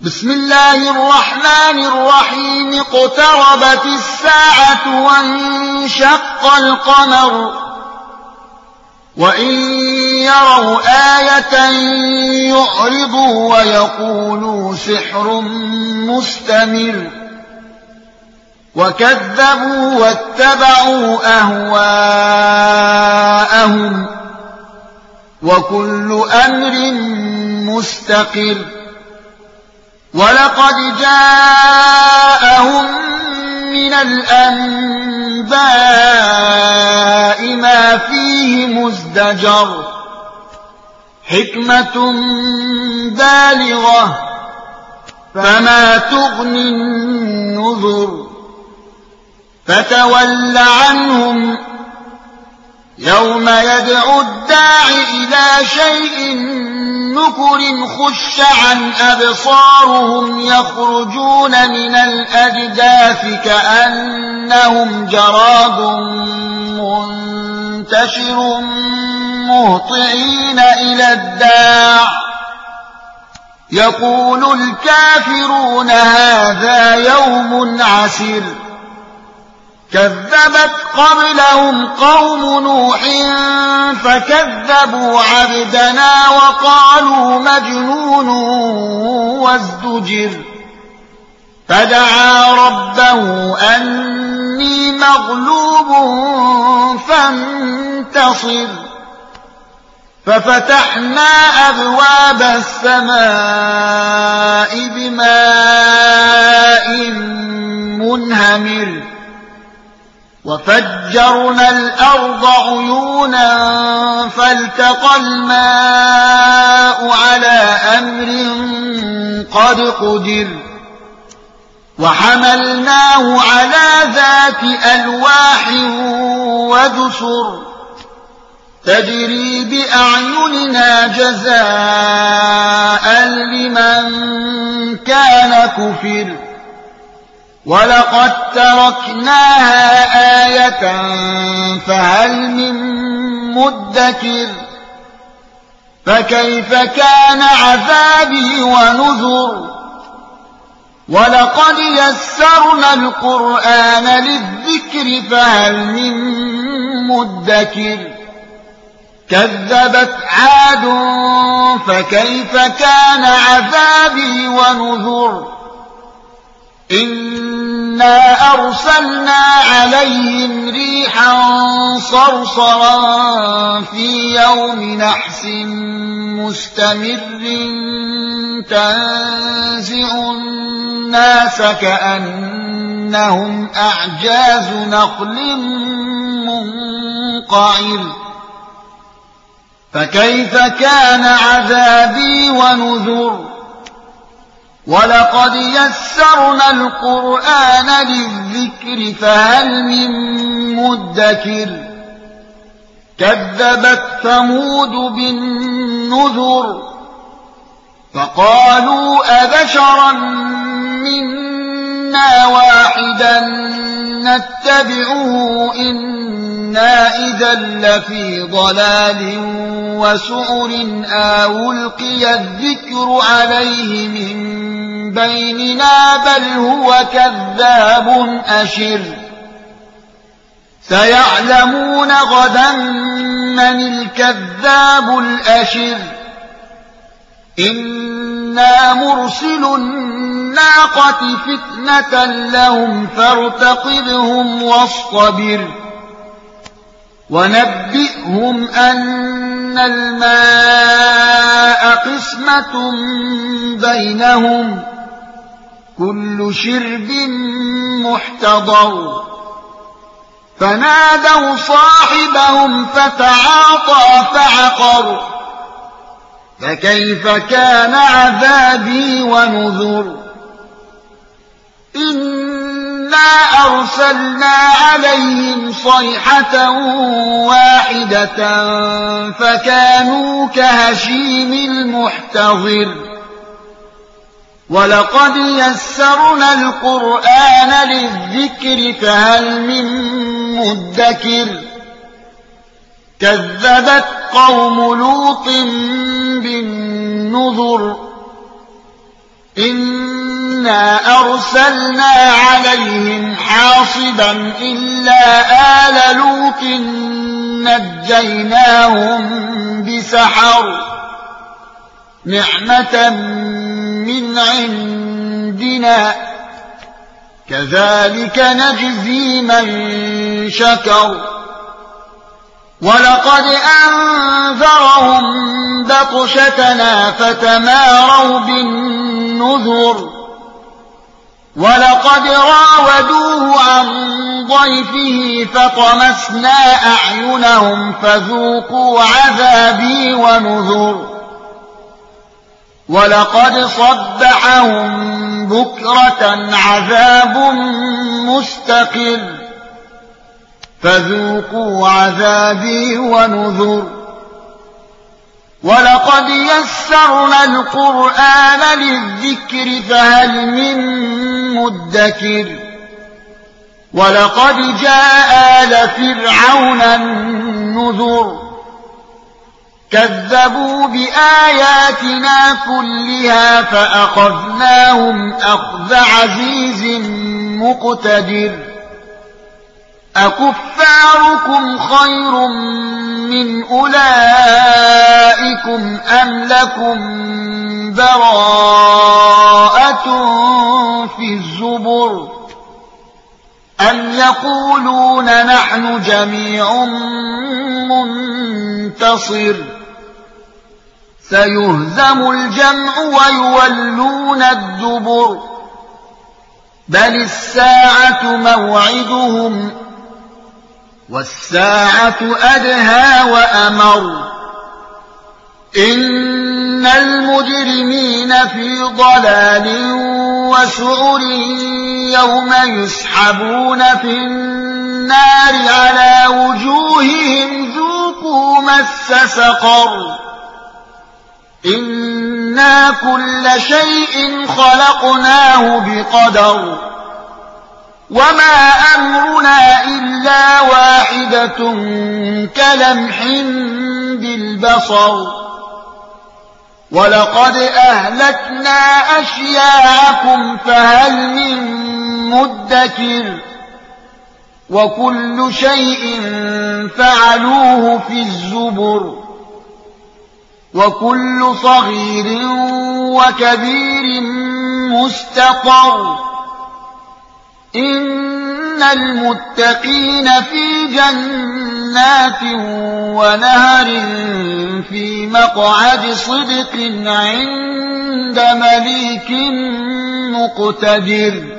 بسم الله الرحمن الرحيم. اقتربت الساعة وانشق القمر وإن يروا آية يعرضوا ويقولوا سحر مستمر وكذبوا واتبعوا أهواءهم وكل أمر مستقر. ولقد جاءهم من الأنباء ما فيه مزدجر حكمة بالغة فما تغني النذر. فتول عنهم يوم يدعو الداع إلى شيء نكر. خش عن أبصارهم يخرجون من الأجداث كأنهم جراد منتشر مهطعين إلى الداع يقول الكافرون هذا يوم عسر. كذبت قبلهم قوم نوح فكذبوا عبدنا وقالوا مجنون وازدجر. فدعا ربه أني مغلوب فانتصر. ففتحنا أبواب السماء بماء منهمر وفجرنا الأرض عيونا فالتقى الماء على أمر قد قدر. وحملناه على ذات ألواح ودسر تجري بأعيننا جزاء لمن كان كفر. ولقد تركناها آية فهل من مدكر. فكيف كان عذابي ونذر. ولقد يسرنا القرآن للذكر فهل من مدكر. كذبت عاد فكيف كان عذابي ونذر. إنا أرسلنا عليهم ريحا صرصرا في يوم نحس مستمر تنزع الناس كأنهم أعجاز نخل منقعر. فكيف كان عذابي ونذر. ولقد يسرنا القرآن للذكر فهل من مدكر. كذبت ثمود بالنذر فقالوا أبشرا منا واحدا نتبعه إنا إذا لفي ضلال وسعر. أو ألقي الذكر عليه من بيننا بل هو كذاب أشر. سيعلمون غدا من الكذاب الأشر. إنا مرسل الناقة فتنة لهم فارتقبهم واصطبر. ونبئهم أن الماء قسمة بينهم كل شرب محتضر. فنادوا صاحبهم فتعاطى فعقر. فكيف كان عذابي ونذر. إنا أرسلنا عليهم صيحة واحدة فكانوا كهشيم المحتضر. ولقد يسرنا القرآن للذكر فهل من مدكر. كذبت قوم لوط بالنذر إنا أرسلنا عليهم حاصبا إلا آل لوط نجيناهم بسحر نعمة من عندنا كذلك نجزي من شكر ولقد أنذرهم بطشتنا فتماروا بالنذر ولقد راودوه عن ضيفه فطمسنا أعينهم فذوقوا عذابي ونذر ولقد صبحهم بكرة عذاب مستقر فذوقوا عذابي ونذر ولقد يسرنا القرآن للذكر فهل من مدكر ولقد جاء آل فرعون النذر كذبوا بآياتنا كلها فأخذناهم أخذ عزيز مقتدر أكفاركم خير من أولئكم أم لكم براءة في الزبر أم يقولون نحن جميع منتصر سيهزم الجمع ويولون الدبر بل الساعة موعدهم والساعة أدهى وأمر إن المجرمين في ضلال وسعر يوم يسحبون في النار على وجوههم ذوقوا مس سقر إنا كل شيء خلقناه بقدر وما أمرنا إلا واحدة كلمح بالبصر ولقد أهلكنا أشياعكم فهل من مدكر وكل شيء فعلوه في الزبر وكل صغير وكبير مستقر إن المتقين في جنات ونهر في مقعد صدق عند مليك مقتدر